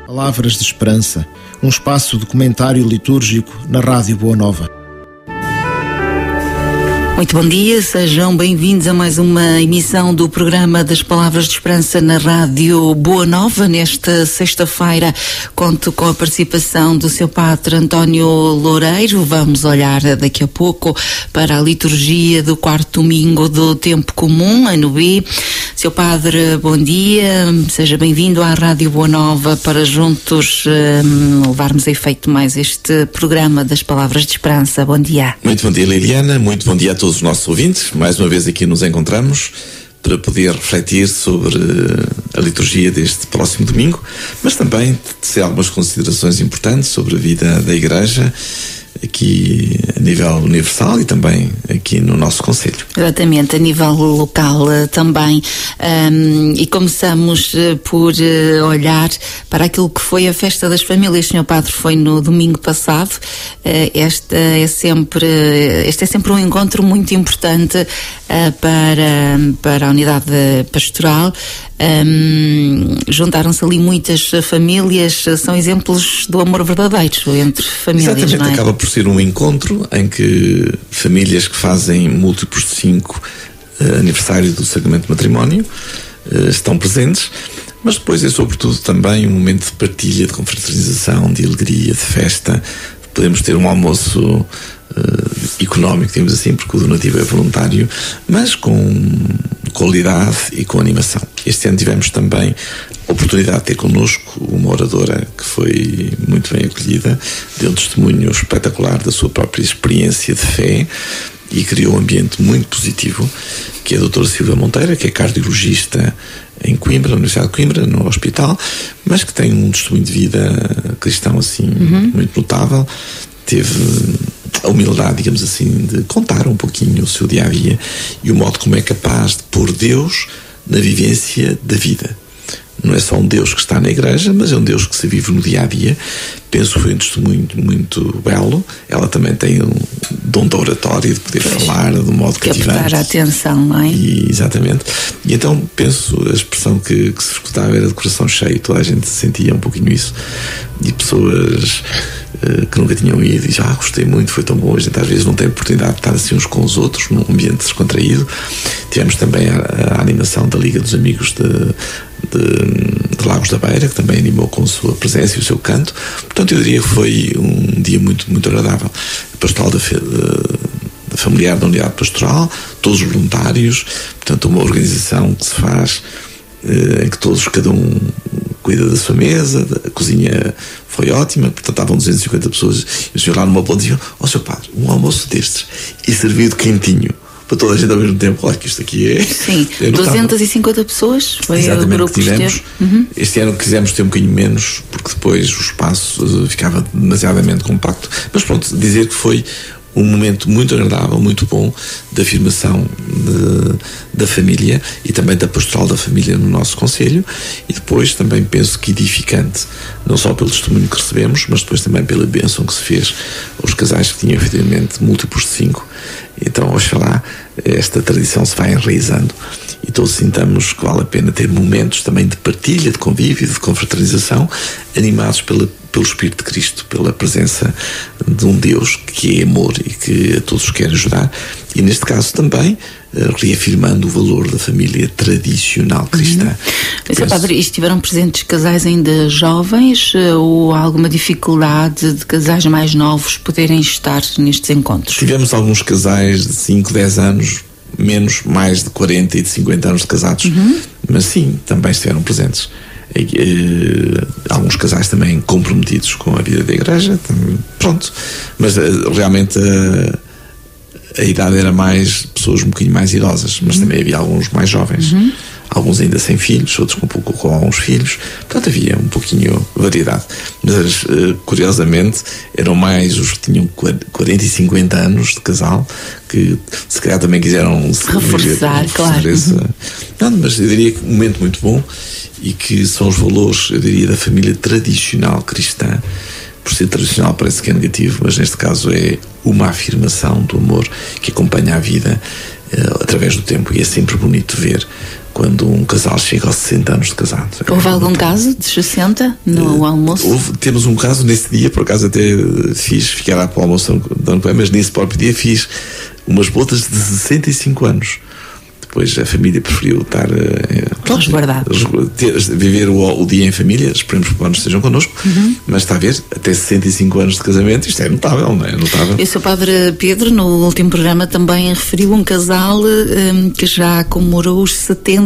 Palavras de Esperança, um espaço de comentário litúrgico na Rádio Boa Nova. Muito bom dia, sejam bem-vindos a mais uma emissão do programa das Palavras de Esperança na Rádio Boa Nova. Nesta sexta-feira conto com a participação do seu padre António Loureiro. Vamos olhar daqui a pouco para a liturgia do quarto domingo do Tempo Comum, ano B. Seu padre, bom dia, seja bem-vindo à Rádio Boa Nova para juntos levarmos a efeito mais este programa das Palavras de Esperança. Bom dia. Muito bom dia, Liliana, muito bom dia a todos os nossos ouvintes. Mais uma vez aqui nos encontramos para poder refletir sobre a liturgia deste próximo domingo, mas também tecer algumas considerações importantes sobre a vida da Igreja aqui a nível universal e também aqui no nosso concelho. Exatamente, a nível local também. E começamos por olhar para aquilo que foi a Festa das Famílias. Senhor Padre, foi no domingo passado. Este é sempre um encontro muito importante para a unidade pastoral. Juntaram-se ali muitas famílias, são exemplos do amor verdadeiro entre famílias. Exatamente, não é? Acaba por ser um encontro em que famílias que fazem múltiplos de 5 aniversário do sacramento de matrimónio estão presentes, mas depois é sobretudo também um momento de partilha, de confraternização, de alegria, de festa. Podemos ter um almoço económico, digamos assim, porque o donativo é voluntário, mas com qualidade e com animação. Este ano tivemos também a oportunidade de ter connosco uma oradora que foi muito bem acolhida, deu um testemunho espetacular da sua própria experiência de fé e criou um ambiente muito positivo, que é a doutora Silvia Monteira, que é cardiologista em Coimbra, na Universidade de Coimbra, no hospital, mas que tem um testemunho de vida cristão assim muito notável. Teve a humildade, digamos assim, de contar um pouquinho o seu dia-a-dia e o modo como é capaz de pôr Deus na vivência da vida. Não é só um Deus que está na Igreja, mas é um Deus que se vive no dia-a-dia. Penso que foi um testemunho muito belo. Ela também tem um dom de oratória, de poder falar de um modo cativante. Captar a atenção, não é? Exatamente. E então penso, a expressão que se escutava era de coração cheio, toda a gente sentia um pouquinho isso. E pessoas que nunca tinham ido e já gostei muito, foi tão bom. A gente às vezes não tem oportunidade de estar assim uns com os outros num ambiente descontraído. Tivemos também a animação da Liga dos Amigos de Lagos da Beira, que também animou com a sua presença e o seu canto. Portanto, eu diria que foi um dia muito, muito agradável. A pastoral da familiar da unidade pastoral, todos os voluntários, portanto uma organização que se faz em que cada um cuida da sua mesa, a cozinha foi ótima, portanto estavam 250 pessoas e o senhor lá numa ponta dizia: ó Sr. Padre, um almoço destes e servido quentinho para toda a gente ao mesmo tempo. Claro que isto aqui é... Sim, 250 pessoas foi exatamente o grupo que tivemos. Este ano quisemos ter um bocadinho menos, porque depois o espaço ficava demasiadamente compacto, mas pronto, dizer que foi um momento muito agradável, muito bom, de afirmação da família e também da pastoral da família no nosso concelho, e depois também penso que edificante, não só pelo testemunho que recebemos, mas depois também pela bênção que se fez aos casais que tinham efetivamente múltiplos de 5. Então, oxalá esta tradição se vai enraizando e todos sintamos que vale a pena ter momentos também de partilha, de convívio, de confraternização, animados pelo Espírito de Cristo, pela presença de um Deus que é amor e que a todos quer ajudar, e neste caso também reafirmando o valor da família tradicional cristã. Mas, Padre, estiveram presentes casais ainda jovens ou há alguma dificuldade de casais mais novos poderem estar nestes encontros? Tivemos alguns casais de 5, 10 anos, mais de 40 e de 50 anos de casados, mas sim, também estiveram presentes. Alguns casais também comprometidos com a vida da Igreja, pronto, mas realmente a idade era mais pessoas um bocadinho mais idosas, mas também havia alguns mais jovens, alguns ainda sem filhos, outros com alguns filhos, portanto havia um pouquinho variedade, mas curiosamente eram mais os que tinham 40 e 50 anos de casal, que se calhar também quiseram se reforçar, claro. Não, mas eu diria que um momento muito bom, e que são os valores, eu diria, da família tradicional cristã. Por ser tradicional parece que é negativo, mas neste caso é uma afirmação do amor que acompanha a vida através do tempo, e é sempre bonito ver quando um casal chega aos 60 anos de casado. Houve algum caso de 60 no almoço? Temos um caso nesse dia, por acaso até fiz, fiquei lá para o almoço, mas nesse próprio dia fiz umas bodas de 65 anos. Depois a família preferiu estar viver o dia em família. Esperemos que os anos estejam connosco, mas está a ver, até 65 anos de casamento, isto é notável, não é? Notável. E o Sr. Padre Pedro, no último programa, também referiu um casal que já comemorou os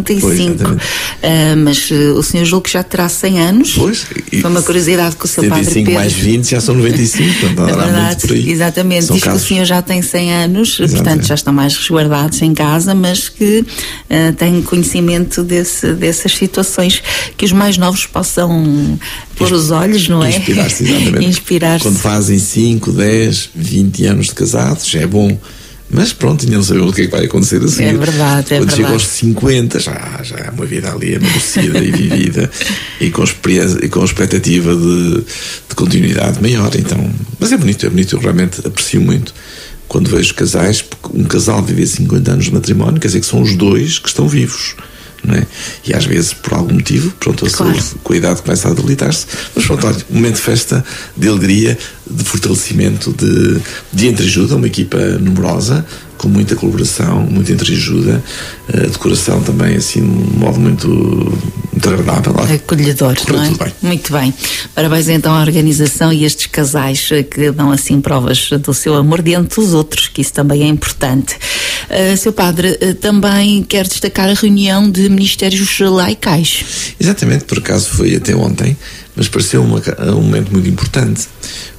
75. Mas o senhor julga que já terá 100 anos. Pois. Foi uma curiosidade que o Sr. Padre Pedro... 75 mais 20 já são 95, portanto, é verdade, por aí. Exatamente. Diz que o senhor já tem 100 anos, portanto já estão mais resguardados em casa, mas que tem conhecimento dessas situações, que os mais novos possam pôr os olhos, não é? Inspirar-se, exatamente. Inspirar-se. Quando fazem 5, 10, 20 anos de casados, já é bom. Mas pronto, ainda não sabemos o que é que vai acontecer a seguir. É verdade, Quando chega aos 50, já é uma vida ali amadurecida e vivida, e com experiência, e com expectativa de continuidade maior. Então, mas é bonito, eu realmente aprecio muito quando vejo casais, porque um casal viver 50 anos de matrimónio, quer dizer que são os dois que estão vivos, não é? E às vezes, por algum motivo, pronto, a saúde com a idade começa a debilitar-se, mas pronto, olha, um momento de festa, de alegria, de fortalecimento, de entreajuda, uma equipa numerosa, com muita colaboração, muita entreajuda, a decoração também, assim, de um modo muito agradável. Acolhedor, não é? Tudo bem. Muito bem. Parabéns então à organização e estes casais que dão assim provas do seu amor diante dos outros, que isso também é importante. Sr. Padre, também quer destacar a reunião de ministérios laicais. Exatamente, por acaso foi até ontem, mas pareceu um momento muito importante,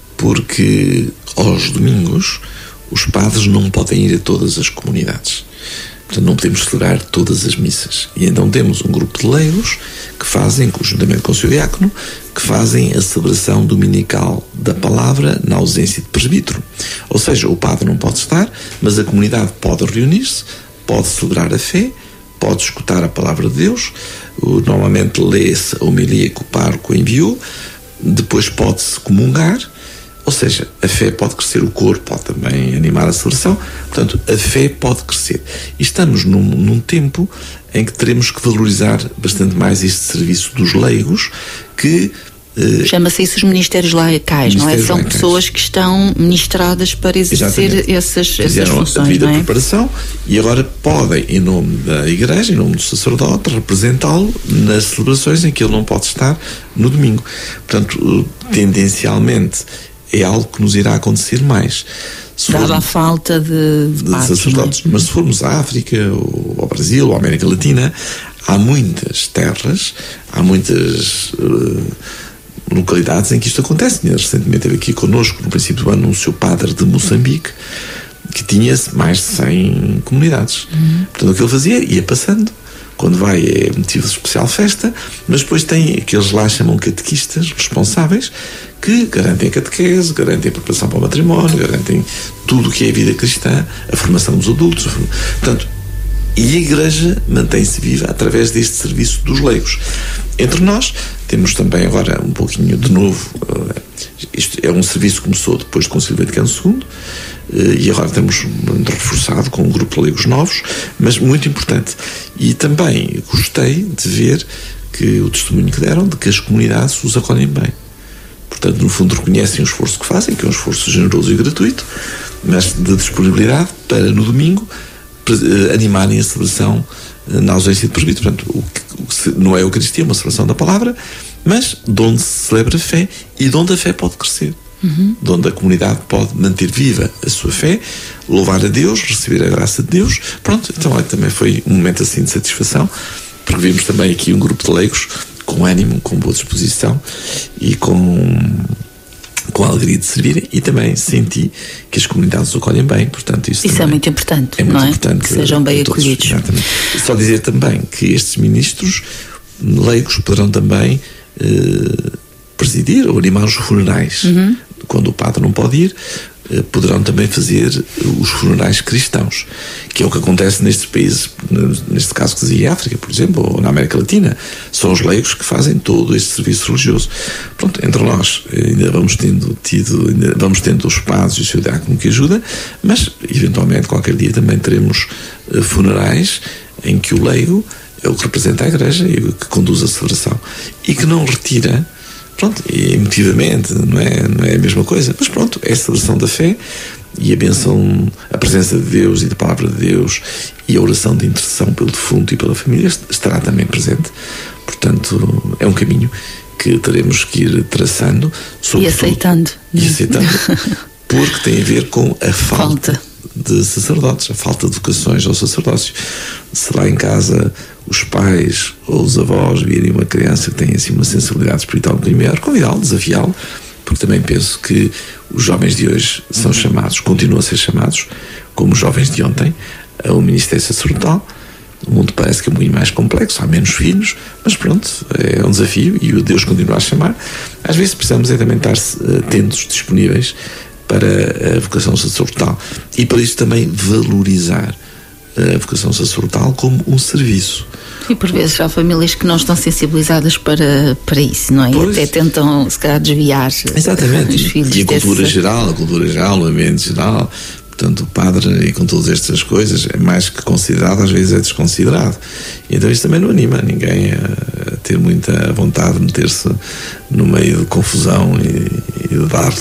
porque aos domingos os padres não podem ir a todas as comunidades. Portanto, não podemos celebrar todas as missas. E então temos um grupo de leigos que fazem, conjuntamente com o seu diácono, que fazem a celebração dominical da palavra na ausência de presbítero. Ou seja, o padre não pode estar, mas a comunidade pode reunir-se, pode celebrar a fé, pode escutar a palavra de Deus. Normalmente lê-se a homilia que o pároco enviou, depois pode-se comungar. Ou seja, a fé pode crescer, o coro pode também animar a celebração, portanto, a fé pode crescer. E estamos num tempo em que teremos que valorizar bastante mais este serviço dos leigos, que... Chama-se isso os ministérios laicais, não é? São laicais. Pessoas que estão ministradas para exercer essas funções, a devida não é? preparação, e agora podem, em nome da Igreja, em nome do sacerdote, representá-lo nas celebrações em que ele não pode estar no domingo. Portanto, tendencialmente, é algo que nos irá acontecer mais. Dada a falta de sacerdotes. Mas se formos à África, ou ao Brasil, ou à América Latina, há muitas terras, há muitas localidades em que isto acontece. Recentemente esteve aqui connosco, no princípio do ano, o seu padre de Moçambique, que tinha mais de 100 comunidades. Portanto, o que ele fazia, ia passando. Quando vai é motivo de especial festa, mas depois tem aqueles lá chamam catequistas responsáveis, que garantem a catequese, garantem a preparação para o matrimónio, garantem tudo o que é a vida cristã, a formação dos adultos. Portanto, e a Igreja mantém-se viva através deste serviço dos leigos. Entre nós, temos também agora um pouquinho de novo, isto é um serviço que começou depois do Concílio Vaticano II, e agora temos reforçado com um grupo de leigos novos, mas muito importante. E também gostei de ver que o testemunho que deram de que as comunidades os acolhem bem. Portanto, no fundo, reconhecem o esforço que fazem, que é um esforço generoso e gratuito, mas de disponibilidade para, no domingo, animarem a celebração na ausência de presbítero. Portanto, não é a Eucaristia, é uma celebração da palavra, mas de onde se celebra a fé e de onde a fé pode crescer. De onde a comunidade pode manter viva a sua fé, louvar a Deus, receber a graça de Deus. Pronto, então também foi um momento assim de satisfação, porque vimos também aqui um grupo de leigos com ânimo, com boa disposição e com a alegria de servirem, e também senti que as comunidades o acolhem bem. Portanto, isso é muito importante, não é? Importante que sejam bem acolhidos. Exatamente. Só dizer também que estes ministros leigos poderão também presidir ou animar os funerais. Quando o padre não pode ir, poderão também fazer os funerais cristãos, que é o que acontece nestes países, neste caso que dizia África, por exemplo, ou na América Latina. São os leigos que fazem todo este serviço religioso. Pronto, entre nós ainda vamos tendo os padres e o seu diácono que ajuda, mas eventualmente qualquer dia também teremos funerais em que o leigo é o que representa a Igreja e o que conduz a celebração e que não retira. Pronto, e emotivamente não é a mesma coisa, mas pronto, é a celebração da fé e a bênção, a presença de Deus e da palavra de Deus e a oração de intercessão pelo defunto e pela família estará também presente. Portanto, é um caminho que teremos que ir traçando e aceitando. Porque tem a ver com a falta de sacerdotes, a falta de vocações ao sacerdócio. Se lá em casa os pais ou os avós virem uma criança que tem assim uma sensibilidade espiritual um bocadinho maior, convidá-lo, desafiá-lo, porque também penso que os jovens de hoje são chamados, continuam a ser chamados, como os jovens de ontem, ao ministério sacerdotal. O mundo parece que é um bocadinho mais complexo, há menos filhos, mas pronto, é um desafio e o Deus continua a chamar. Às vezes precisamos também estar atentos, disponíveis para a vocação sacerdotal e para isso também valorizar a vocação sacerdotal como um serviço. E por vezes há famílias que não estão sensibilizadas para isso, não é? Pois. E até tentam, se calhar, desviar os filhos. E a cultura geral, o ambiente geral, portanto, o padre, e com todas estas coisas, é mais que considerado, às vezes é desconsiderado. E então isso também não anima ninguém a ter muita vontade de meter-se no meio de confusão e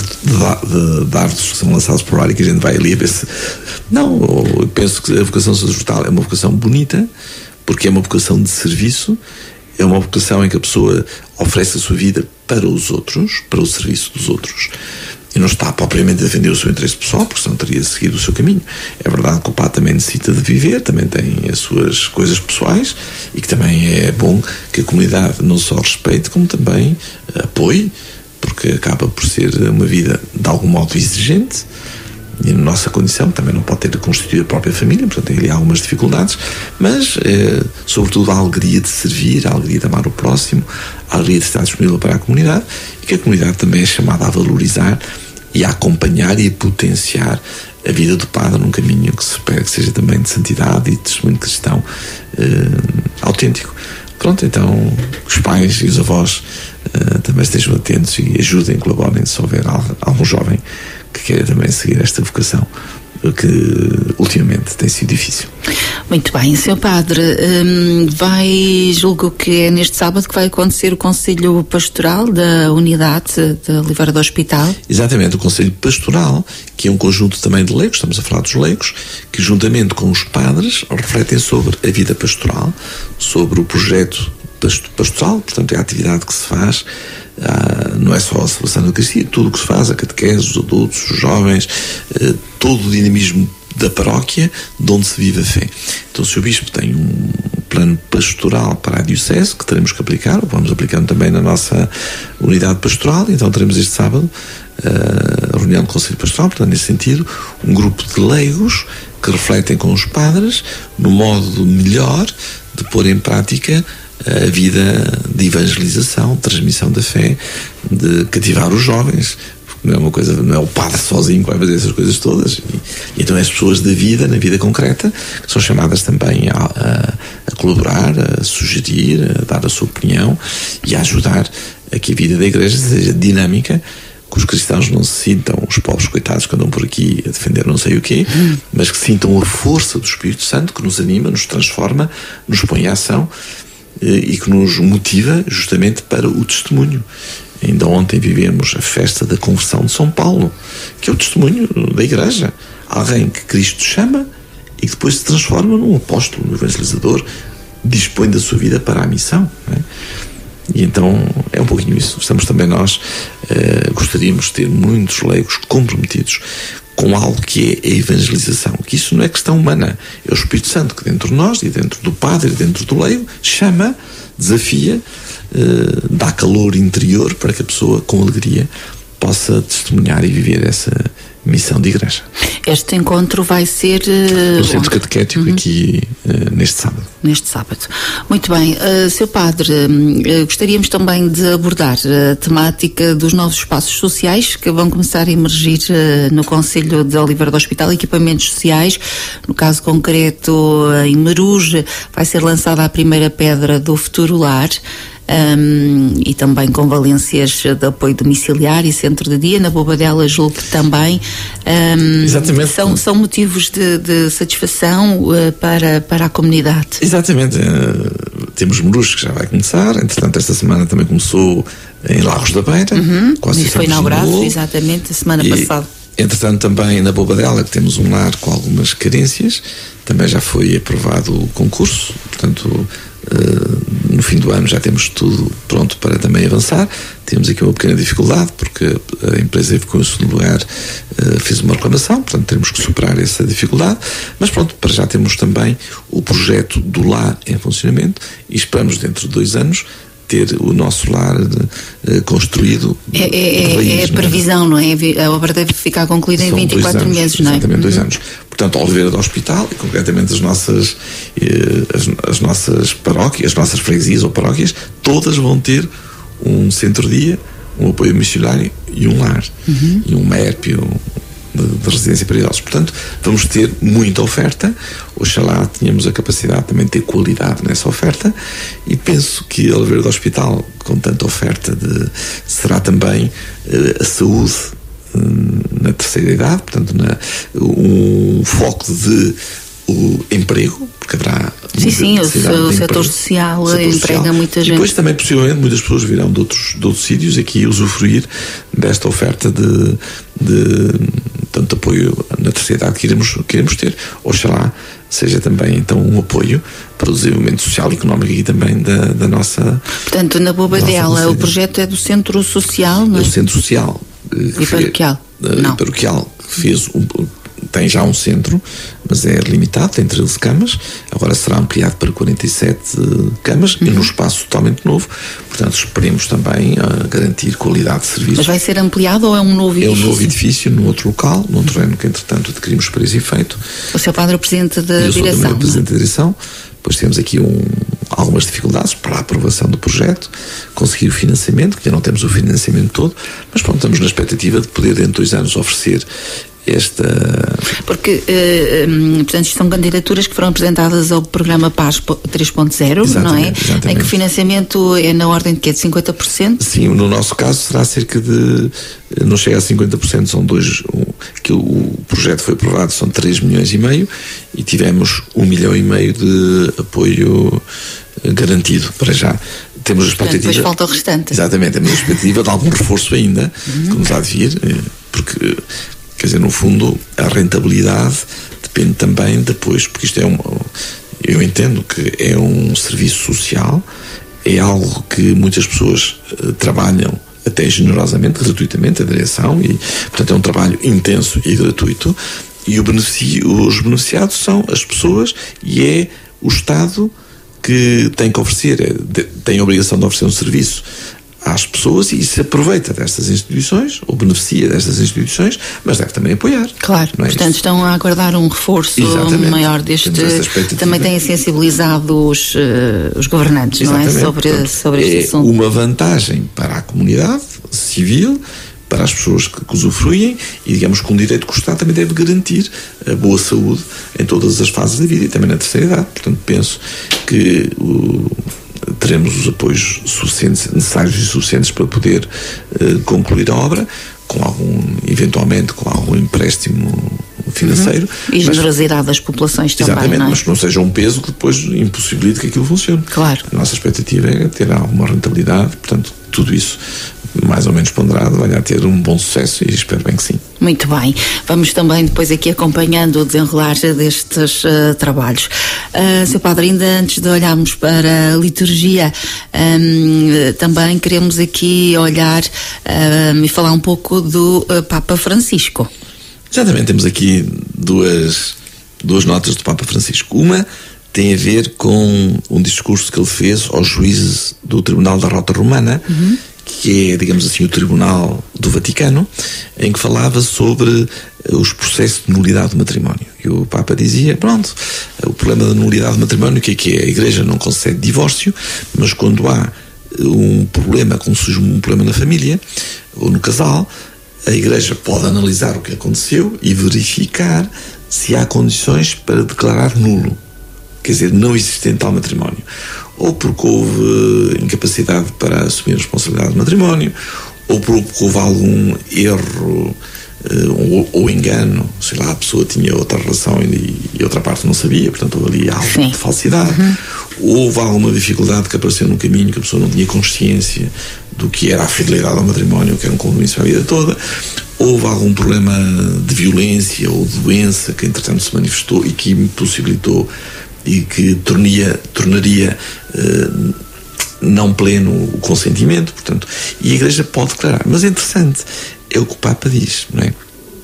de dardos que são lançados por ar e que a gente vai ali a ver se... Não, eu penso que a vocação sacerdotal é uma vocação bonita, porque é uma vocação de serviço, é uma vocação em que a pessoa oferece a sua vida para os outros, para o serviço dos outros, e não está propriamente a defender o seu interesse pessoal, porque senão teria seguido o seu caminho. É verdade que o padre também necessita de viver, também tem as suas coisas pessoais, e que também é bom que a comunidade não só respeite, como também apoie, porque acaba por ser uma vida de algum modo exigente, e na nossa condição também não pode ter constituído a própria família, portanto tem ali algumas dificuldades, mas sobretudo a alegria de servir, a alegria de amar o próximo, a alegria de estar disponível para a comunidade, e que a comunidade também é chamada a valorizar e a acompanhar e a potenciar a vida do padre num caminho que se espera que seja também de santidade e de testemunho cristão autêntico. Pronto, então os pais e os avós também estejam atentos e ajudem, colaborem se houver algum jovem que queira também seguir esta vocação, que ultimamente tem sido difícil. Muito bem, Sr. Padre, julgo que é neste sábado que vai acontecer o Conselho Pastoral da Unidade de Oliveira do Hospital. Exatamente, o Conselho Pastoral, que é um conjunto também de leigos, estamos a falar dos leigos, que juntamente com os padres refletem sobre a vida pastoral, sobre o projeto pastoral, portanto é a atividade que se faz. Não é só a celebração da Eucaristia, tudo o que se faz, a catequese, os adultos, os jovens, todo o dinamismo da paróquia de onde se vive a fé. Então o Sr. Bispo tem um plano pastoral para a Diocese que teremos que aplicar, vamos aplicando também na nossa unidade pastoral. Então teremos este sábado a reunião do Conselho Pastoral, portanto nesse sentido um grupo de leigos que refletem com os padres no modo melhor de pôr em prática a vida de evangelização, de transmissão da fé, de cativar os jovens, porque não é uma coisa, não é o padre sozinho que vai fazer essas coisas todas, e então as pessoas da vida, na vida concreta, que são chamadas também a colaborar, a sugerir, a dar a sua opinião e a ajudar a que a vida da Igreja seja dinâmica, que os cristãos não se sintam os pobres coitados que andam por aqui a defender não sei o quê, mas que sintam a força do Espírito Santo que nos anima, nos transforma, nos põe em ação e que nos motiva justamente para o testemunho. Ainda ontem vivemos a festa da conversão de São Paulo, que é o testemunho da Igreja. Alguém que Cristo chama e que depois se transforma num apóstolo, num evangelizador, dispõe da sua vida para a missão, não é? E então é um pouquinho isso. Estamos também nós, gostaríamos de ter muitos leigos comprometidos com algo que é a evangelização, que isso não é questão humana, é o Espírito Santo que dentro de nós e dentro do padre e dentro do leigo chama, desafia, dá calor interior para que a pessoa com alegria possa testemunhar e viver essa missão de igreja. Este encontro vai ser no Centro Catequético aqui neste sábado. Neste sábado. Muito bem. Sr. Padre, gostaríamos também de abordar a temática dos novos espaços sociais que vão começar a emergir no Concelho de Oliveira do Hospital, equipamentos sociais. No caso concreto, em Meruge, vai ser lançada a primeira pedra do Futuro Lar. E também com valências de apoio domiciliário e centro de dia. Na Bobadela julgo que também exatamente. São motivos de satisfação para a comunidade. Exatamente. Temos Meruge que já vai começar, entretanto esta semana também começou em Larros da Beira, isso foi inaugurado exatamente a semana passada. Entretanto também na Bobadela, que temos um lar com algumas carências, também já foi aprovado o concurso, portanto no fim do ano já temos tudo pronto para também avançar. Temos aqui uma pequena dificuldade porque a empresa ficou em segundo lugar, fez uma reclamação, portanto teremos que superar essa dificuldade, mas pronto, para já temos também o projeto do lar em funcionamento e esperamos dentro de 2 anos ter o nosso lar construído. É a previsão, não é? A obra deve ficar concluída em 24 meses, não é? Exatamente, 2 anos. Portanto, a Oliveira do Hospital, e concretamente as nossas paróquias, as nossas freguesias ou paróquias, todas vão ter um centro-dia, um apoio missionário e um lar. E um MERP, de residência para idosos. Portanto, vamos ter muita oferta. Oxalá tenhamos a capacidade também de ter qualidade nessa oferta e penso que a Oliveira do Hospital, com tanta oferta, será também a saúde na terceira idade, portanto, um foco de o emprego, porque haverá sim, o setor social emprega muita gente. E depois também, possivelmente, muitas pessoas virão de outros sítios aqui usufruir desta oferta de tanto apoio na terceira idade que iremos ter. Oxalá seja também então um apoio para o desenvolvimento social e económico aqui também da nossa. Portanto, na Bobadela o projeto é do Centro Social, não é? É o Centro Social e paroquial. Paroquial que fez tem já um centro, mas é limitado, tem 13 camas, agora será ampliado para 47 camas e num espaço totalmente novo, portanto esperemos também garantir qualidade de serviço. Mas vai ser ampliado ou é um novo edifício? É um novo edifício, num outro local, num terreno que entretanto adquirimos para esse efeito. O Sr. Padre é o Presidente da Direção. Eu sou também o Presidente da Direção, depois temos aqui algumas dificuldades para a aprovação do projeto, conseguir o financiamento, que já não temos o financiamento todo, mas pronto, estamos na expectativa de poder dentro de 2 anos oferecer Porque, portanto, são candidaturas que foram apresentadas ao programa PAS 3.0, não é? Exatamente. Em que o financiamento é na ordem de quê? De 50%? Sim, no nosso caso será cerca de, não chega a 50%, são que o projeto foi aprovado, são 3,5 milhões e tivemos 1,5 milhão de apoio garantido para já. Temos a expectativa. Depois falta o restante. Exatamente, temos a expectativa de algum reforço ainda, que nos há de vir, porque, quer dizer, no fundo, a rentabilidade depende também depois, porque isto eu entendo que é um serviço social, é algo que muitas pessoas trabalham até generosamente, gratuitamente, a direção, e portanto é um trabalho intenso e gratuito, e os beneficiados são as pessoas e é o Estado que tem que oferecer, tem a obrigação de oferecer um serviço às pessoas e se aproveita destas instituições ou beneficia destas instituições, mas deve também apoiar. Claro, portanto estão a aguardar um reforço maior deste. Também têm sensibilizado os governantes, não é? Sobre este assunto. Uma vantagem para a comunidade civil, para as pessoas que usufruem e digamos que um direito que o Estado também deve garantir a boa saúde em todas as fases da vida e também na terceira idade. Portanto, penso que teremos os apoios necessários e suficientes para poder concluir a obra, eventualmente com algum empréstimo financeiro. E generosidade das populações também. Exatamente, não é? mas que não seja um peso que depois impossibilite que aquilo funcione. Claro. A nossa expectativa é ter alguma rentabilidade, portanto, tudo isso mais ou menos ponderado, vai a ter um bom sucesso e espero bem que sim. Muito bem. Vamos também depois aqui acompanhando o desenrolar destes trabalhos. Sr. Padre, ainda antes de olharmos para a liturgia, também queremos aqui olhar e falar um pouco do Papa Francisco. Exatamente, temos aqui duas notas do Papa Francisco. Uma tem a ver com um discurso que ele fez aos juízes do Tribunal da Rota Romana, que é, digamos assim, o Tribunal do Vaticano, em que falava sobre os processos de nulidade do matrimónio. E o Papa dizia, pronto, o problema da nulidade do matrimónio, o que é? A Igreja não concede divórcio, mas quando há um problema, como surge um problema na família ou no casal, a Igreja pode analisar o que aconteceu e verificar se há condições para declarar nulo, quer dizer, não existente tal matrimónio, ou porque houve incapacidade para assumir a responsabilidade do matrimónio, ou porque houve algum erro ou engano, sei lá, a pessoa tinha outra relação e outra parte não sabia, portanto houve ali algo de falsidade, houve alguma dificuldade que apareceu no caminho, que a pessoa não tinha consciência do que era a fidelidade ao matrimónio, que era um compromisso para a vida toda, houve algum problema de violência ou de doença que entretanto se manifestou e que impossibilitou e que tornaria não pleno o consentimento, portanto, e a Igreja pode declarar. Mas é interessante, é o que o Papa diz, não é?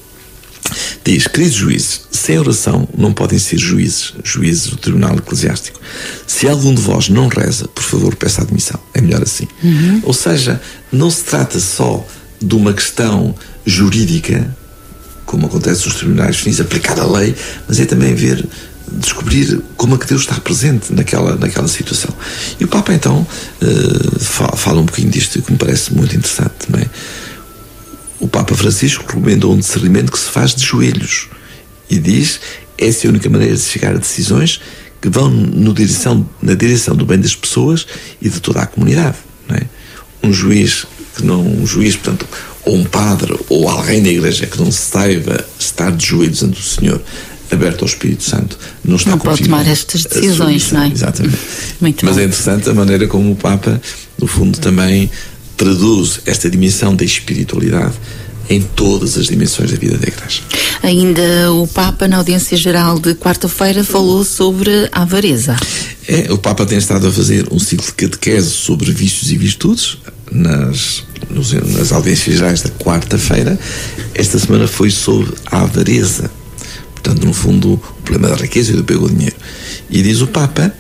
Diz, queridos juízes, sem oração não podem ser juízes do Tribunal Eclesiástico. Se algum de vós não reza, por favor, peça admissão. É melhor assim. Ou seja, não se trata só de uma questão jurídica, como acontece nos tribunais finis, aplicar a lei, mas é também descobrir como é que Deus está presente naquela situação. E o Papa então fala um pouquinho disto, que me parece muito interessante, não é? O Papa Francisco recomendou um discernimento que se faz de joelhos e diz, essa é a única maneira de chegar a decisões que vão na direção do bem das pessoas e de toda a comunidade, não é? Um juiz, portanto, ou um padre ou alguém da Igreja que não saiba estar de joelhos ante o Senhor, aberto ao Espírito Santo, não pode tomar estas decisões, não é? Exatamente. Muito Mas bom. é interessante a maneira como o Papa, no fundo, também traduz esta dimensão da espiritualidade em todas as dimensões da vida da Igreja. Ainda o Papa, na audiência geral de quarta-feira, falou sobre a avareza. O Papa tem estado a fazer um ciclo de catequese sobre vícios e virtudes nas audiências gerais da quarta-feira. Esta semana foi sobre a avareza. Portanto, no fundo, o problema da riqueza e do apego ao dinheiro. E diz o Papa,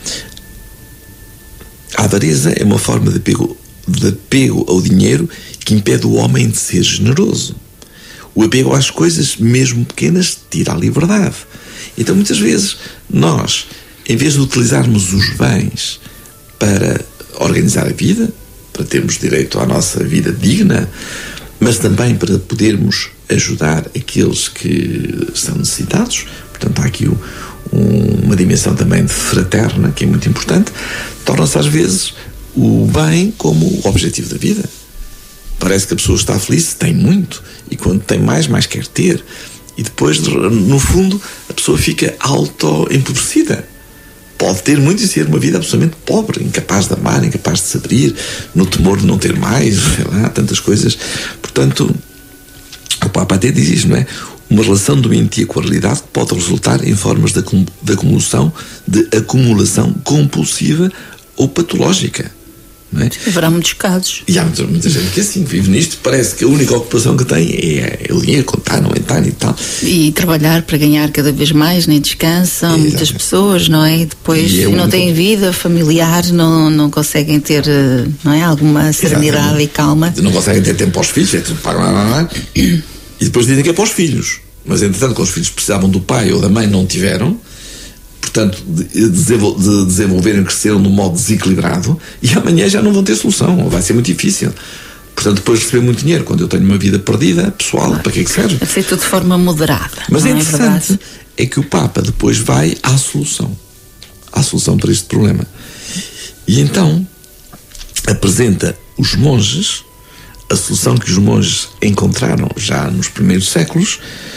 a avareza é uma forma de apego ao dinheiro que impede o homem de ser generoso. O apego às coisas, mesmo pequenas, tira a liberdade. Então, muitas vezes, nós, em vez de utilizarmos os bens para organizar a vida, para termos direito à nossa vida digna, mas também para podermos ajudar aqueles que estão necessitados, portanto há aqui uma dimensão também de fraterna que é muito importante, torna-se às vezes o bem como o objetivo da vida. Parece que a pessoa está feliz, tem muito, e quando tem mais quer ter, e depois no fundo a pessoa fica auto-empobrecida. Pode ter muito e ser uma vida absolutamente pobre, incapaz de amar, incapaz de se abrir, no temor de não ter mais, sei lá, tantas coisas. Portanto, o Papa até diz isto, não é? Uma relação doentia com a realidade pode resultar em formas de acumulação compulsiva ou patológica. Não é? Haverá muitos casos. E há muita gente que assim vive nisto, parece que a única ocupação que tem é o dinheiro, contar, não entrar e tal. E trabalhar para ganhar cada vez mais, nem descansam, muitas pessoas, não é? E depois não têm vida familiar, não conseguem ter, não é? Alguma serenidade e calma. Não conseguem ter tempo para os filhos, é tudo para e depois dizem que é para os filhos. Mas entretanto, quando os filhos precisavam do pai ou da mãe, não tiveram. Portanto, desenvolverem, cresceram de um modo desequilibrado e amanhã já não vão ter solução, ou vai ser muito difícil. Portanto, depois de receber muito dinheiro, quando eu tenho uma vida perdida, pessoal, para que é que serve? É feito de forma moderada. Mas é interessante é que o Papa depois vai à solução para este problema. E então apresenta os monges, a solução que os monges encontraram já nos primeiros séculos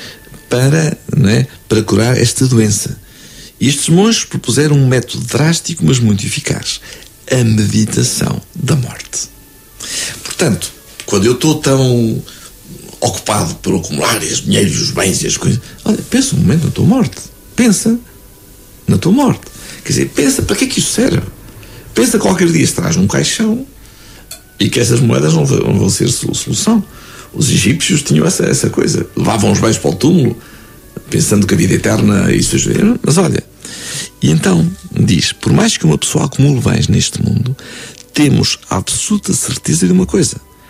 para curar esta doença. E estes monges propuseram um método drástico, mas muito eficaz: a meditação da morte. Portanto, quando eu estou tão ocupado por acumular os dinheiros, os bens e as coisas, olha, pensa um momento na tua morte. Pensa na tua morte. Quer dizer, pensa para que é que isso serve. Pensa que qualquer dia estarás num caixão e que essas moedas não vão ser solução. Os egípcios tinham essa coisa. Levavam os bens para o túmulo, pensando que a vida eterna isso ajuda. Mas olha, e então diz, por mais que uma pessoa acumule bens neste mundo, temos a absoluta certeza de uma coisa: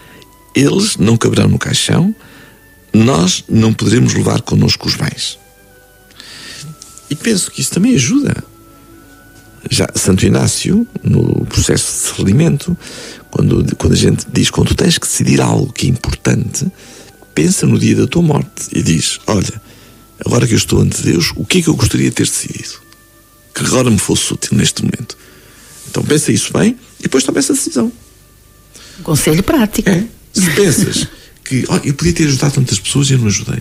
eles não caberão no caixão, nós não poderemos levar connosco os bens. E penso que isso também ajuda. Já Santo Inácio, no processo de discernimento, quando a gente diz, quando tu tens que decidir algo que é importante, pensa no dia da tua morte e diz, olha, agora que eu estou ante Deus, o que é que eu gostaria de ter decidido? Que agora me fosse útil neste momento. Então pensa isso bem e depois toma essa decisão. Conselho prático. Se pensas que eu podia ter ajudado tantas pessoas e eu não ajudei,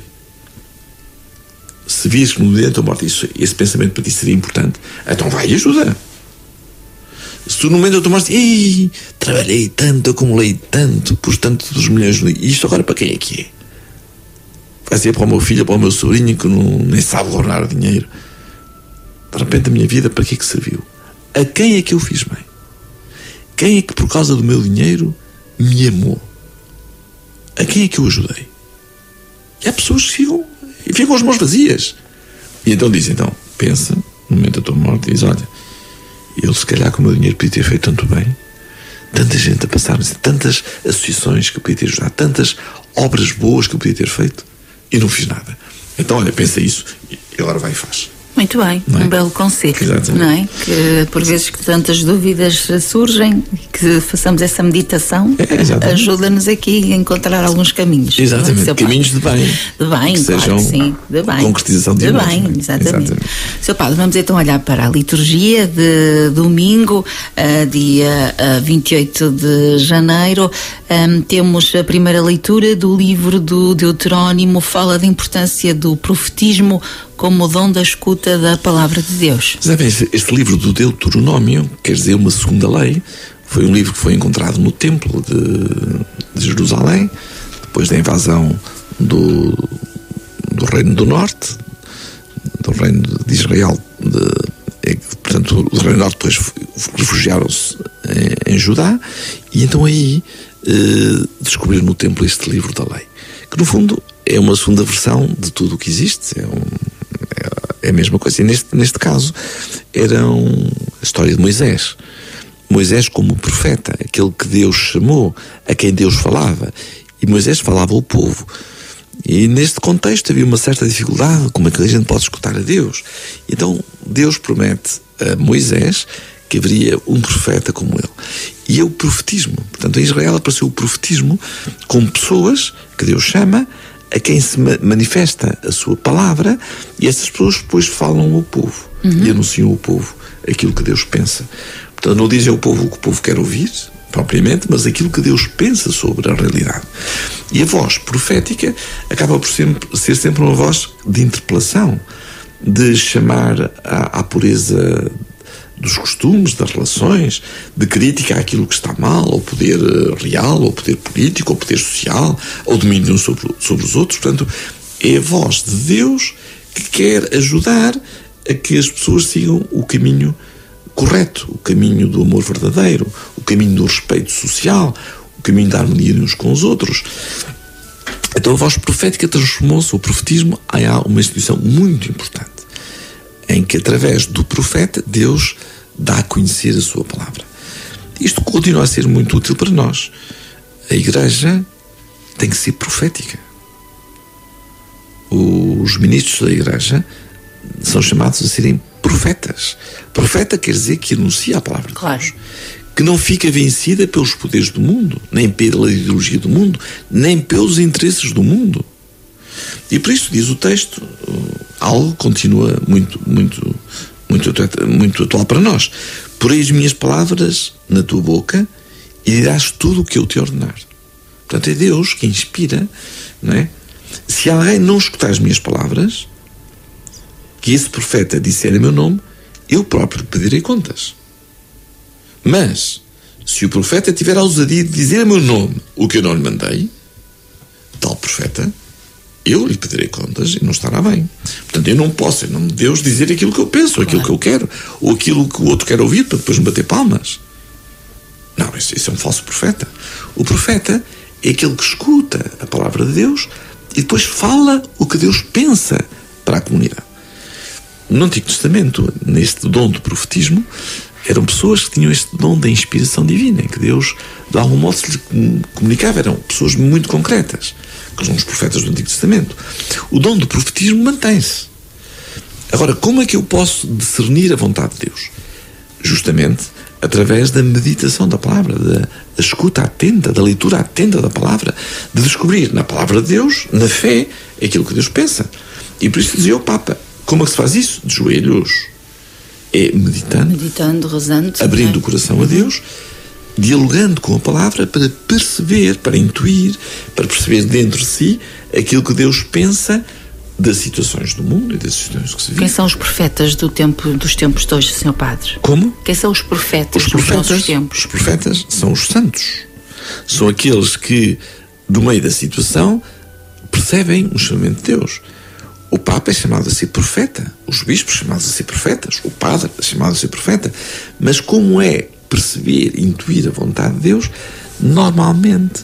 se vias que no dia da tua morte esse pensamento para ti seria importante, então vai e ajuda. Se tu no momento da tua morte, trabalhei tanto, acumulei tanto, pus tanto dos milhões, e isto agora para quem é que é? Vai ser para o meu filho, para o meu sobrinho que nem sabe governar dinheiro. De repente a minha vida para que é que serviu? A quem é que eu fiz bem? Quem é que por causa do meu dinheiro me amou? A quem é que eu ajudei? E há pessoas que ficam as mãos vazias. E então dizem, pensa no momento da tua morte e diz, olha, eu se calhar com o meu dinheiro podia ter feito tanto bem, tanta gente a passar, tantas associações que eu podia ter ajudado, tantas obras boas que eu podia ter feito e não fiz nada. Então olha, pensa isso e agora vai e faz. Muito bem, um belo conselho. Exatamente. Não é? Que por vezes que tantas dúvidas surgem, que façamos essa meditação, ajuda-nos aqui a encontrar alguns caminhos. Exatamente, caminhos de bem. De bem, que claro sejam que sim, de bem. Concretização de bem, exatamente. Sr. Padre, vamos então olhar para a liturgia de domingo, dia 28 de janeiro. Temos a primeira leitura do livro do Deuterónimo, fala da importância do profetismo como o dom da escuta da palavra de Deus. Este livro do Deuteronômio, quer dizer, uma segunda lei, foi um livro que foi encontrado no templo de Jerusalém, depois da invasão do Reino do Norte, do Reino de Israel. Portanto, o Reino do Norte depois refugiaram-se em Judá, e então aí descobriram no templo este livro da lei, que no fundo é uma segunda versão de tudo o que existe, é a mesma coisa. E neste caso era a história de Moisés. Moisés como profeta, aquele que Deus chamou, a quem Deus falava, e Moisés falava ao povo. E neste contexto havia uma certa dificuldade, como é que a gente pode escutar a Deus? Então Deus promete a Moisés que haveria um profeta como ele. E é o profetismo. Portanto, em Israel apareceu o profetismo como pessoas que Deus chama, a quem se manifesta a sua palavra, e essas pessoas depois falam ao povo e anunciam ao povo aquilo que Deus pensa. Portanto, não dizem ao povo o que o povo quer ouvir, propriamente, mas aquilo que Deus pensa sobre a realidade. E a voz profética acaba por ser sempre uma voz de interpelação, de chamar à pureza dos costumes, das relações, de crítica àquilo que está mal, ao poder real, ao poder político, ao poder social, ao domínio sobre os outros. Portanto, é a voz de Deus que quer ajudar a que as pessoas sigam o caminho correto, o caminho do amor verdadeiro, o caminho do respeito social, o caminho da harmonia de uns com os outros. Então a voz profética transformou-se, o profetismo, em uma instituição muito importante, em que através do profeta Deus dá a conhecer a sua palavra. Isto continua a ser muito útil para nós. A Igreja tem que ser profética. Os ministros da Igreja são chamados a serem profetas. Profeta quer dizer que anuncia a palavra de Deus, que não fica vencida pelos poderes do mundo, nem pela ideologia do mundo, nem pelos interesses do mundo. E por isso diz o texto, algo continua muito atual para nós. Porei as minhas palavras na tua boca e dirás tudo o que eu te ordenar. Portanto, é Deus que inspira, não é? Se alguém não escutar as minhas palavras, que esse profeta disser em meu nome, eu próprio pedirei contas. Mas, se o profeta tiver a ousadia de dizer em meu nome o que eu não lhe mandei, tal profeta, eu lhe pedirei contas e não estará bem. Portanto, eu não posso, em nome de Deus, dizer aquilo que eu penso, aquilo que eu quero, ou aquilo que o outro quer ouvir para depois me bater palmas. Não, isso é um falso profeta. O profeta é aquele que escuta a palavra de Deus e depois fala o que Deus pensa para a comunidade. No Antigo Testamento, neste dom do profetismo, eram pessoas que tinham este dom da inspiração divina, em que Deus, de algum modo, se lhe comunicava. Eram pessoas muito concretas, que são os profetas do Antigo Testamento. O dom do profetismo mantém-se. Agora, como é que eu posso discernir a vontade de Deus? Justamente através da meditação da palavra, da escuta atenta, da leitura atenta da palavra, de descobrir na palavra de Deus, na fé, aquilo que Deus pensa. E por isso dizia o Papa, como é que se faz isso? De joelhos. É meditando, rezando, abrindo o coração a Deus, dialogando com a palavra para perceber, para intuir, para perceber dentro de si aquilo que Deus pensa das situações do mundo e das situações que se vivem. Quem são os profetas dos tempos de hoje, Sr. Padre? Como? Quem são os profetas dos nossos tempos? Os profetas são os santos. São aqueles que, do meio da situação, percebem o chamamento de Deus. O Papa é chamado a ser profeta, os bispos chamados a ser profetas, o padre é chamado a ser profeta. Mas como é perceber, intuir a vontade de Deus, normalmente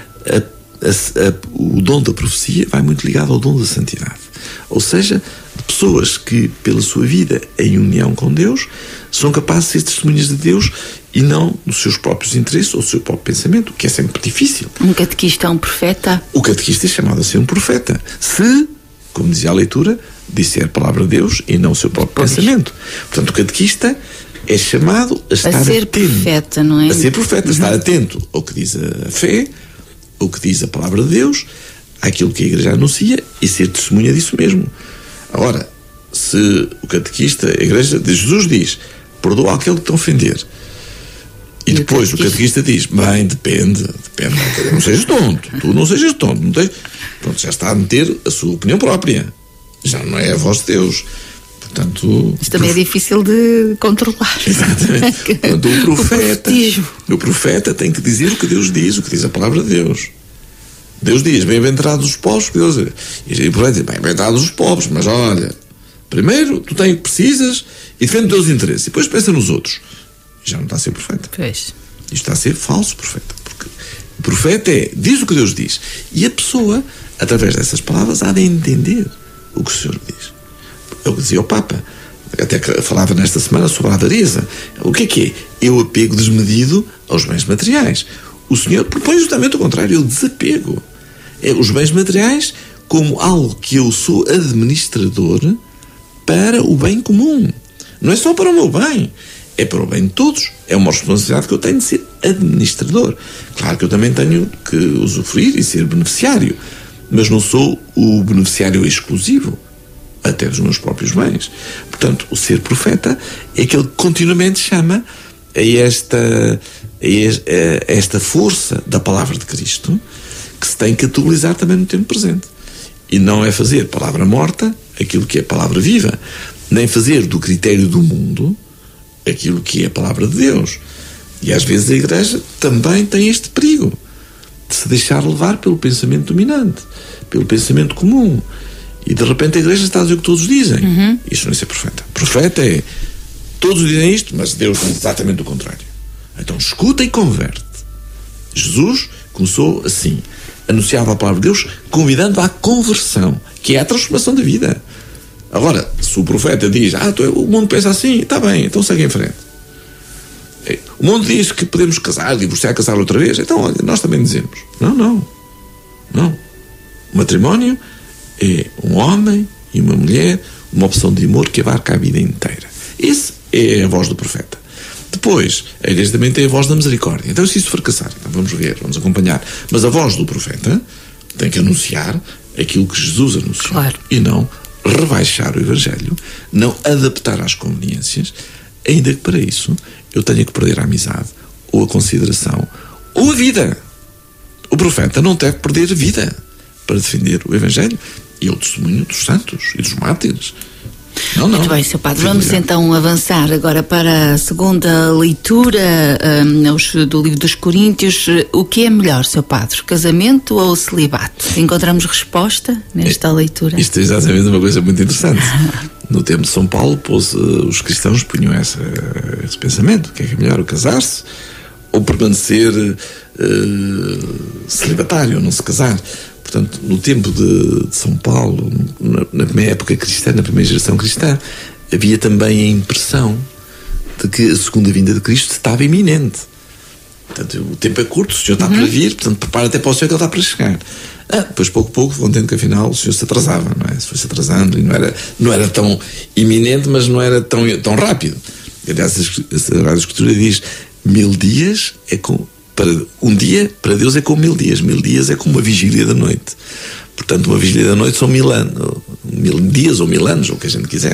o dom da profecia vai muito ligado ao dom da santidade. Ou seja, de pessoas que, pela sua vida em união com Deus, são capazes de ser testemunhas de Deus e não dos seus próprios interesses ou do seu próprio pensamento, o que é sempre difícil. Um catequista é um profeta? O catequista é chamado a ser um profeta, se, como dizia a leitura, disser a palavra de Deus e não o seu próprio pensamento. Portanto, o catequista é chamado a estar ser atento, profeta, não é? A ser profeta, a estar atento ao que diz a fé, ao que diz a palavra de Deus, àquilo que a Igreja anuncia e ser testemunha disso mesmo. Agora, se o catequista, a Igreja de Jesus diz, perdoa aquele que te ofender, e depois o catequista diz, bem, depende, não sejas tonto, tu não sejas tonto, não tens... Pronto, já está a meter a sua opinião própria, já não é a voz de Deus. Portanto, isso também é difícil de controlar. Exatamente. Portanto, o profeta tem que dizer o que Deus diz, o que diz a palavra de Deus. Deus diz, bem-aventurados os pobres, Deus, e o profeta diz, bem-aventurados os pobres, mas olha, primeiro tu tens o que precisas e defende os teus interesses, e depois pensa nos outros. Já não está a ser profeta. Pois. Isto está a ser falso profeta, porque o profeta diz o que Deus diz, e a pessoa, através dessas palavras, há de entender o que o Senhor diz. É o que dizia o Papa, até que falava nesta semana sobre a avareza. O que é? É o apego desmedido aos bens materiais. O Senhor propõe justamente o contrário, o desapego. É os bens materiais como algo que eu sou administrador para o bem comum. Não é só para o meu bem, é para o bem de todos. É uma responsabilidade que eu tenho de ser administrador. Claro que eu também tenho que usufruir e ser beneficiário, mas não sou o beneficiário exclusivo até dos meus próprios bens. Portanto, o ser profeta é aquele que continuamente chama a esta força da palavra de Cristo, que se tem que atualizar também no tempo presente. E não é fazer palavra morta aquilo que é palavra viva, nem fazer do critério do mundo aquilo que é a palavra de Deus. E às vezes a Igreja também tem este perigo de se deixar levar pelo pensamento dominante, pelo pensamento comum. E de repente a Igreja está a dizer o que todos dizem. Isto não é ser profeta. Profeta é, todos dizem isto, mas Deus diz exatamente o contrário. Então escuta e converte. Jesus começou assim, anunciava a palavra de Deus, convidando à conversão, que é a transformação da vida. Agora, se o profeta diz, o mundo pensa assim, está bem, então segue em frente. O mundo diz que podemos casar, divorciar, casar outra vez, então olha, nós também dizemos. Não. O matrimónio é um homem e uma mulher, uma opção de amor que abarca a vida inteira. Essa é a voz do profeta. Depois, a Igreja também tem a voz da misericórdia. Então, se isso fracassar, então vamos ver, vamos acompanhar. Mas a voz do profeta tem que anunciar aquilo que Jesus anunciou. Claro. E não rebaixar o Evangelho, não adaptar às conveniências, ainda que para isso eu tenha que perder a amizade, ou a consideração, ou a vida. O profeta não deve perder a vida para defender o Evangelho e o testemunho dos santos e dos mártires. Não. Muito bem, Sr. Padre. Vamos então avançar agora para a segunda leitura do livro dos Coríntios. O que é melhor, Sr. Padre? Casamento ou celibato? Encontramos resposta nesta leitura? Isto é exatamente uma coisa muito interessante. No tempo de São Paulo, os cristãos punham esse pensamento. O que é melhor, o casar-se ou permanecer celibatário, não se casar? Portanto, no tempo de São Paulo, na primeira época cristã, na primeira geração cristã, havia também a impressão de que a segunda vinda de Cristo estava iminente. Portanto, o tempo é curto, o Senhor está para vir, portanto, prepara-te para o Senhor que Ele está para chegar. Depois, pouco a pouco, vão tendo que afinal o Senhor se atrasava, não é? Se foi-se atrasando e não era tão iminente, mas não era tão rápido. Aliás, a Sagrada Escritura diz: 1000 dias um dia para Deus é como 1000 dias. 1000 dias é como uma vigília da noite. Portanto, uma vigília da noite são 1000 anos, 1000 dias ou 1000 anos, ou o que a gente quiser.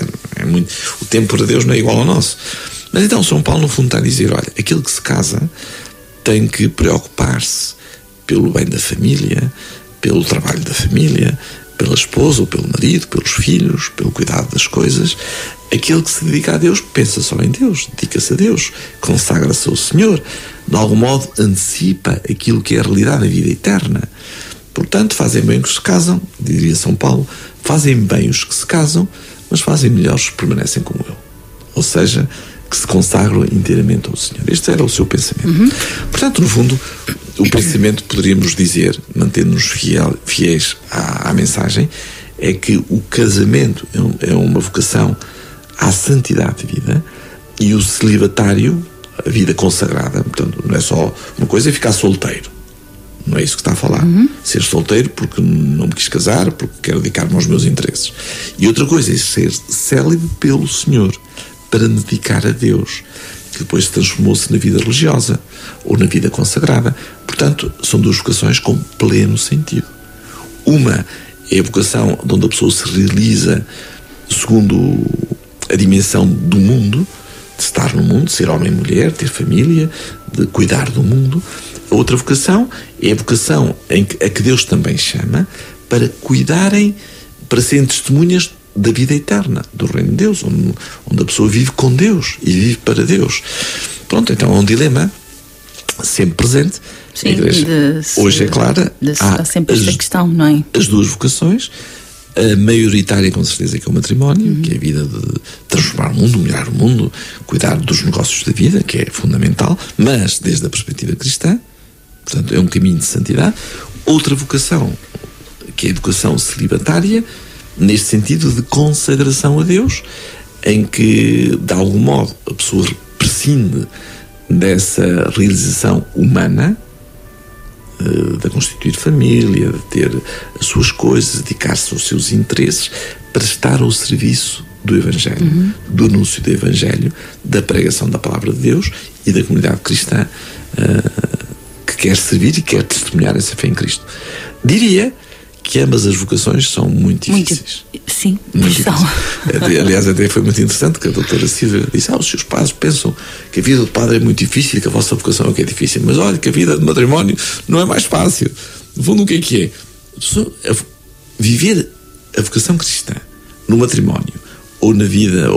O tempo para Deus não é igual ao nosso. Mas então São Paulo, no fundo, está a dizer: olha, aquele que se casa tem que preocupar-se pelo bem da família, pelo trabalho da família, pela esposa ou pelo marido, pelos filhos, pelo cuidado das coisas. Aquele que se dedica a Deus pensa só em Deus, dedica-se a Deus, consagra-se ao Senhor, de algum modo antecipa aquilo que é a realidade da vida eterna. Portanto, fazem bem os que se casam, diria São Paulo, fazem bem os que se casam, mas fazem melhor os que permanecem como eu. Ou seja, que se consagram inteiramente ao Senhor. Este era o seu pensamento. Portanto, no fundo, o pensamento, poderíamos dizer, mantendo-nos fiéis à mensagem, é que o casamento é uma vocação à santidade de vida, e o celibatário, a vida consagrada. Portanto, não é só uma coisa, é ficar solteiro. Não é isso que está a falar. Ser solteiro porque não me quis casar, porque quero dedicar-me aos meus interesses. E outra coisa é ser célibe pelo Senhor, para me dedicar a Deus, que depois se transformou-se na vida religiosa ou na vida consagrada. Portanto, são duas vocações com pleno sentido. Uma é a vocação onde a pessoa se realiza segundo a dimensão do mundo, de estar no mundo, de ser homem e mulher, ter família, de cuidar do mundo. A outra vocação é a vocação a que Deus também chama para cuidarem, para serem testemunhas da vida eterna, do reino de Deus, onde a pessoa vive com Deus e vive para Deus. Pronto, então é um dilema sempre presente. Sim, a Igreja hoje é clara. Há sempre esta questão, não é? As duas vocações, a maioritária com certeza que é o matrimónio, que é a vida de transformar o mundo, melhorar o mundo, cuidar dos negócios da vida, que é fundamental, mas desde a perspectiva cristã, portanto é um caminho de santidade. Outra vocação, que é a vocação celibatária, neste sentido de consagração a Deus, em que, de algum modo, a pessoa prescinde dessa realização humana, de constituir família, de ter as suas coisas, dedicar-se aos seus interesses, para estar ao serviço do Evangelho, do anúncio do Evangelho, da pregação da palavra de Deus e da comunidade cristã que quer servir e quer testemunhar essa fé em Cristo. Diria que ambas as vocações são muito difíceis. Sim, muito são. Aliás, até foi muito interessante que a doutora Silvia disse: os seus padres pensam que a vida do padre é muito difícil e que a vossa vocação é que é difícil. Mas olha que a vida de matrimónio não é mais fácil. No fundo, o que é? Viver a vocação cristã no matrimónio ou na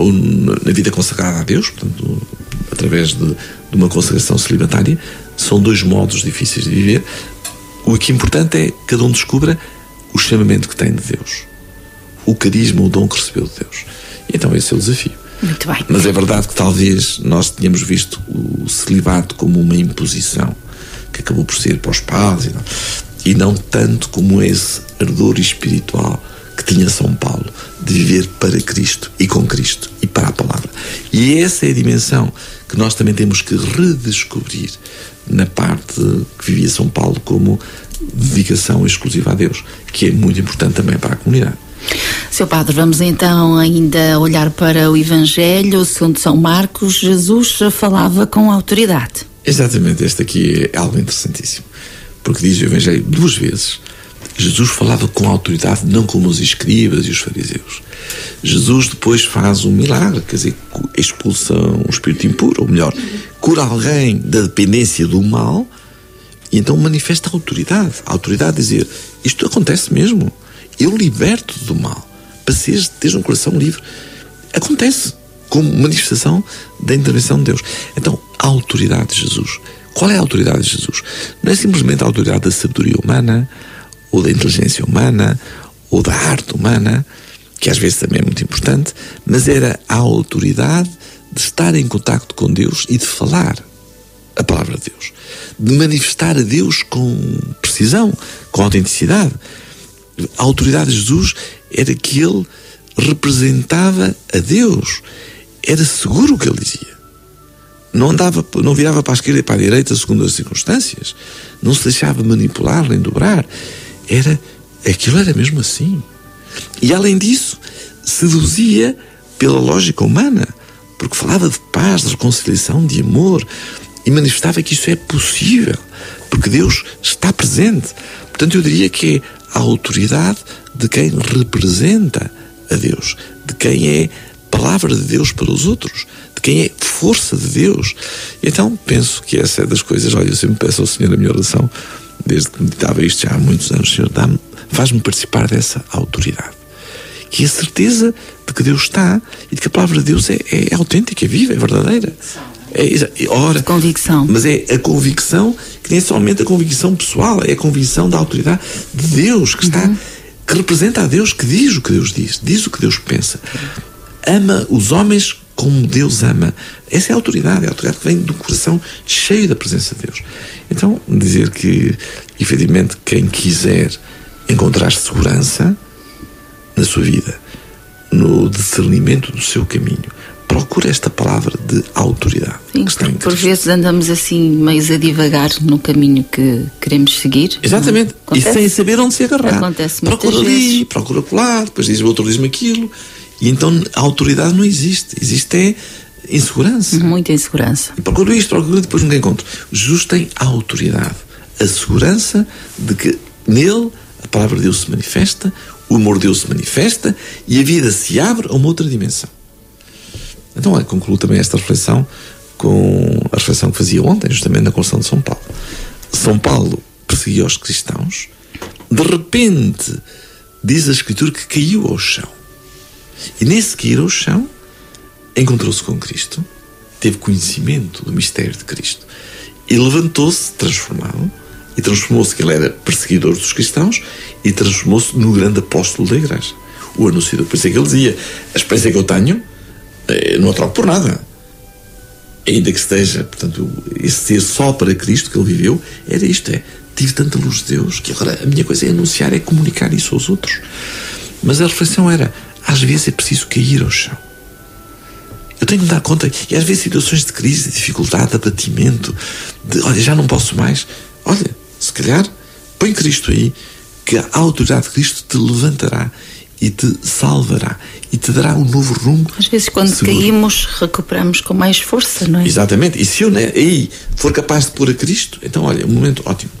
vida consagrada a Deus, portanto, através de uma consagração celibatária, são dois modos difíceis de viver. O que é importante é que cada um descubra o chamamento que tem de Deus, o carisma, o dom que recebeu de Deus. E então esse é o desafio. Muito bem. Mas é verdade que talvez nós tenhamos visto o celibato como uma imposição que acabou por ser para os padres e não tanto como esse ardor espiritual que tinha São Paulo de viver para Cristo e com Cristo e para a palavra. E essa é a dimensão que nós também temos que redescobrir na parte que vivia São Paulo como dedicação exclusiva a Deus, que é muito importante também para a comunidade. Seu Padre, vamos então ainda olhar para o Evangelho segundo São Marcos. Jesus falava com autoridade. Exatamente, este aqui é algo interessantíssimo, porque diz o Evangelho 2 vezes: Jesus falava com autoridade, não como os escribas e os fariseus. Jesus depois faz um milagre, quer dizer, expulsa um espírito impuro, ou melhor, cura alguém da dependência do mal, e então manifesta a autoridade. A autoridade de dizer: isto acontece mesmo, eu liberto do mal, para teres um coração livre. Acontece, como manifestação da intervenção de Deus. Então, a autoridade de Jesus. Qual é a autoridade de Jesus? Não é simplesmente a autoridade da sabedoria humana, ou da inteligência humana, ou da arte humana, que às vezes também é muito importante, mas era a autoridade de estar em contacto com Deus e de falar a palavra de Deus, de manifestar a Deus com precisão, com autenticidade. A autoridade de Jesus era que ele representava a Deus, era seguro o que ele dizia. não virava para a esquerda e para a direita segundo as circunstâncias, não se deixava manipular nem dobrar. Aquilo era mesmo assim. E além disso, seduzia pela lógica humana, porque falava de paz, de reconciliação, de amor, e manifestava que isso é possível, porque Deus está presente. Portanto, eu diria que é a autoridade de quem representa a Deus, de quem é palavra de Deus para os outros, de quem é força de Deus. Então, penso que essa é das coisas. Olha, eu sempre peço ao Senhor a minha oração, desde que meditava isto já há muitos anos: Senhor, faz-me participar dessa autoridade, que é a certeza de que Deus está e de que a palavra de Deus é autêntica, é viva, é verdadeira. Ora, convicção. Mas é a convicção que nem é somente a convicção pessoal, é a convicção da autoridade de Deus, que está, que representa a Deus, que diz o que Deus diz o que Deus pensa, ama os homens como Deus ama. Essa é a autoridade que vem do coração cheio da presença de Deus. Então, dizer que, efetivamente, quem quiser encontrar segurança na sua vida, no discernimento do seu caminho, procura esta palavra de autoridade. Sim, que está em por Cristo. vezes andamos assim meios a divagar no caminho que queremos seguir. Exatamente. E sem saber onde se agarrar. Acontece muitas procura ali, vezes. procura colar, depois diz o outro, diz-me aquilo. E então a autoridade não existe. Existe é insegurança. Muita insegurança. E procura isto, procura, depois nunca encontro. Jesus tem a autoridade, a segurança de que nele a palavra de Deus se manifesta, o amor de Deus se manifesta e a vida se abre a uma outra dimensão. Então, concluo também esta reflexão com a reflexão que fazia ontem, justamente na Constituição de São Paulo. São Paulo perseguia os cristãos, de repente, diz a Escritura que caiu ao chão. E nesse cair ao chão, encontrou-se com Cristo, teve conhecimento do mistério de Cristo, e levantou-se transformado, e transformou-se, que ele era perseguidor dos cristãos, e transformou-se no grande apóstolo da igreja, o anunciador. Por isso é que ele dizia: a experiência que eu tenho, não a troco por nada. Ainda que esteja, portanto, esse ser só para Cristo que ele viveu, era isto, tive tanta luz de Deus, que agora a minha coisa é anunciar, é comunicar isso aos outros. Mas a reflexão era: às vezes é preciso cair ao chão. Eu tenho que me dar conta, e às vezes situações de crise, de dificuldade, de abatimento, de, olha, já não posso mais. Olha, se calhar, põe Cristo aí, que a autoridade de Cristo te levantará e te salvará e te dará um novo rumo. Às vezes quando seguro. caímos, recuperamos com mais força, não é? Exatamente. E se eu aí for capaz de pôr a Cristo, então olha, um momento ótimo.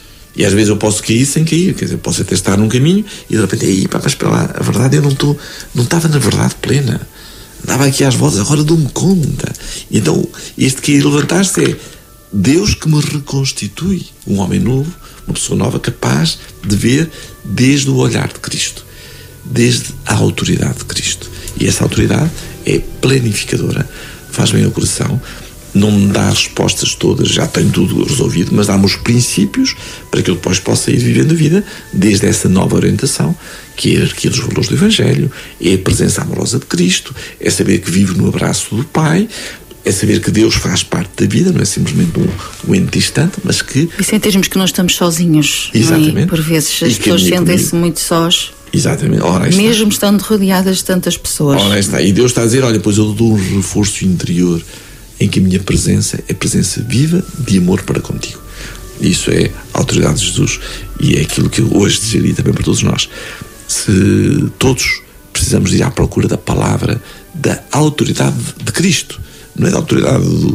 E às vezes eu posso cair sem cair, quer dizer, eu posso até estar num caminho e de repente, mas espera lá, a verdade eu não estava na verdade plena. Andava aqui às voltas, agora dou-me conta. E então, este cair e levantar-se é Deus que me reconstitui um homem novo, uma pessoa nova, capaz de ver desde o olhar de Cristo, desde a autoridade de Cristo. E essa autoridade é planificadora, faz bem ao coração, não me dá as respostas todas, já tenho tudo resolvido, mas dá-me os princípios para que eu depois possa ir vivendo a vida desde essa nova orientação, que é a hierarquia dos valores do Evangelho, é a presença amorosa de Cristo, é saber que vivo no abraço do Pai, é saber que Deus faz parte da vida, não é simplesmente um ente distante, mas que... E sentirmos que não estamos sozinhos. Exatamente. Não é? Por vezes as pessoas sentem-se muito sós. Exatamente. Ora, mesmo estando rodeadas de tantas pessoas. Ora, está. E Deus está a dizer, olha, pois eu dou um reforço interior em que a minha presença é presença viva de amor para contigo. Isso é a autoridade de Jesus e é aquilo que eu hoje desejaria também para todos nós. Se todos precisamos ir à procura da palavra, da autoridade de Cristo, não é da autoridade do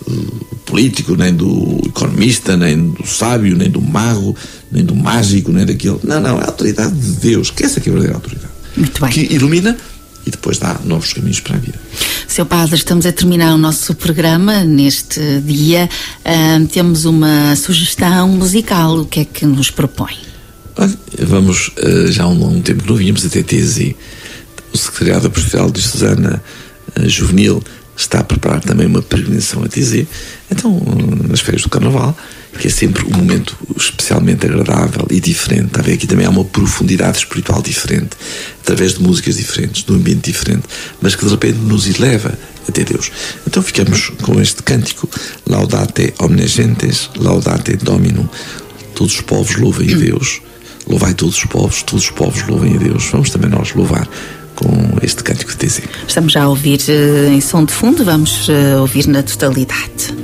político, nem do economista, nem do sábio, nem do mago, nem do mágico, nem daquele. Não, é a autoridade de Deus, que essa que é a verdadeira autoridade. Muito bem. Que ilumina e depois dá novos caminhos para a vida. Seu Padre, estamos a terminar o nosso programa neste dia. Temos uma sugestão musical. O que é que nos propõe? Olha, vamos, já há um longo tempo que não vínhamos até TZ. O Secretariado Pastoral de Susana Juvenil está a preparar também uma peregrinação a TZ. Então, nas férias do Carnaval, que é sempre um momento especialmente agradável e diferente. Está a ver, aqui também há uma profundidade espiritual diferente, através de músicas diferentes, de um ambiente diferente, mas que de repente nos eleva até Deus. Então ficamos com este cântico: Laudate omnes gentes, laudate Dominum. Todos os povos louvem a Deus. Louvai todos os povos louvem a Deus. Vamos também nós louvar com com este cântico de Tésia. Estamos já a ouvir em som de fundo, vamos ouvir na totalidade.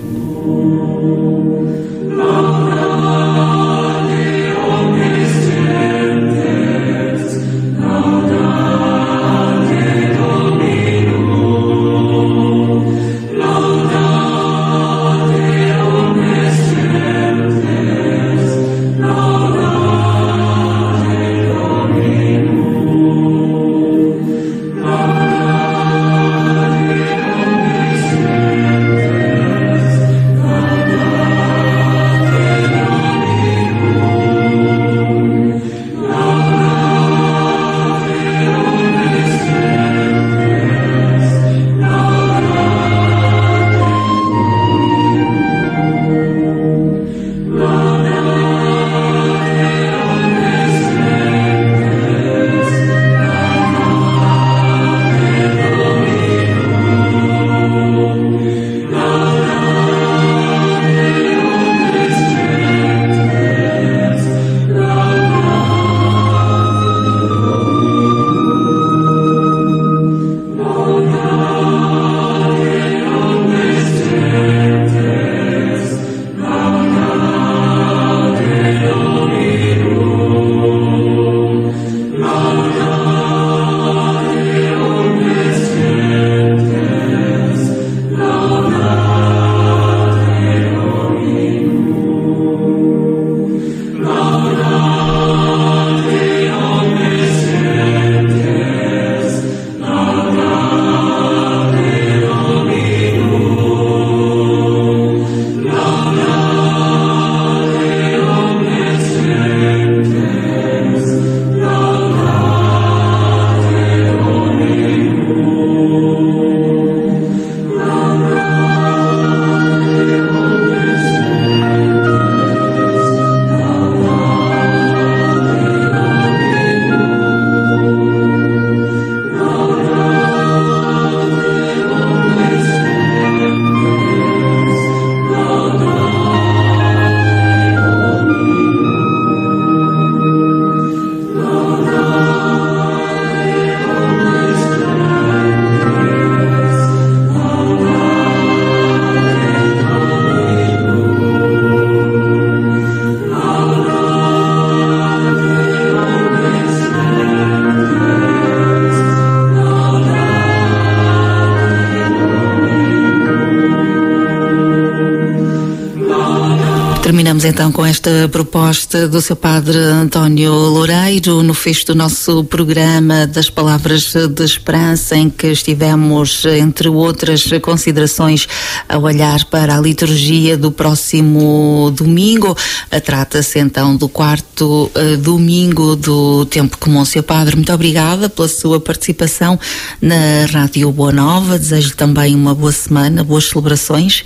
Terminamos então com esta proposta do seu padre António Loureiro, no fecho do nosso programa das Palavras de Esperança, em que estivemos, entre outras considerações, a olhar para a liturgia do próximo domingo. Trata-se então do quarto domingo do tempo comum. Seu padre, muito obrigada pela sua participação na Rádio Boa Nova. Desejo também uma boa semana, boas celebrações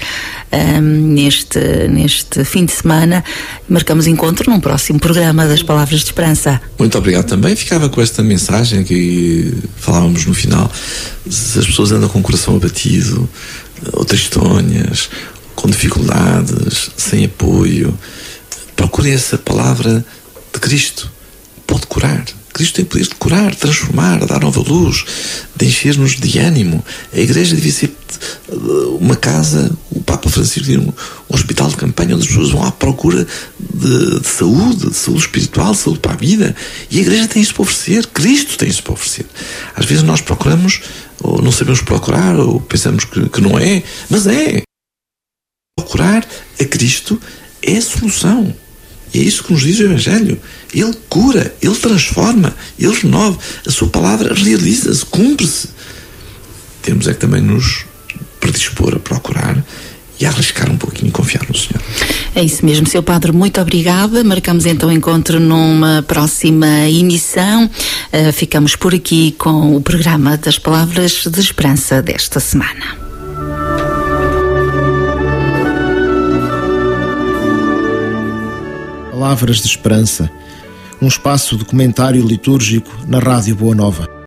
neste fim de semana. Marcamos encontro num próximo programa das Palavras de Esperança. Muito obrigado também. Ficava com esta mensagem que falávamos no final. Se as pessoas andam com o coração abatido, ou tristonhas, com dificuldades, sem apoio, procurem essa palavra de Cristo. Pode curar. Cristo tem poder de curar, transformar, dar nova luz, de encher-nos de ânimo. A Igreja devia ser uma casa, o Papa Francisco diz, um hospital de campanha onde as pessoas vão à procura de saúde espiritual, de saúde para a vida. E a Igreja tem isso para oferecer, Cristo tem isso para oferecer. Às vezes nós procuramos, ou não sabemos procurar, ou pensamos que não é, mas é. Procurar a Cristo é a solução. E é isso que nos diz o Evangelho. Ele cura, Ele transforma, Ele renova. A sua palavra realiza-se, cumpre-se. Temos é que também nos predispor a procurar e a arriscar um pouquinho e confiar no Senhor. É isso mesmo, seu padre, muito obrigada. Marcamos então encontro numa próxima emissão. Ficamos por aqui com o programa das Palavras de Esperança desta semana. Palavras de Esperança, um espaço de comentário litúrgico na Rádio Boa Nova.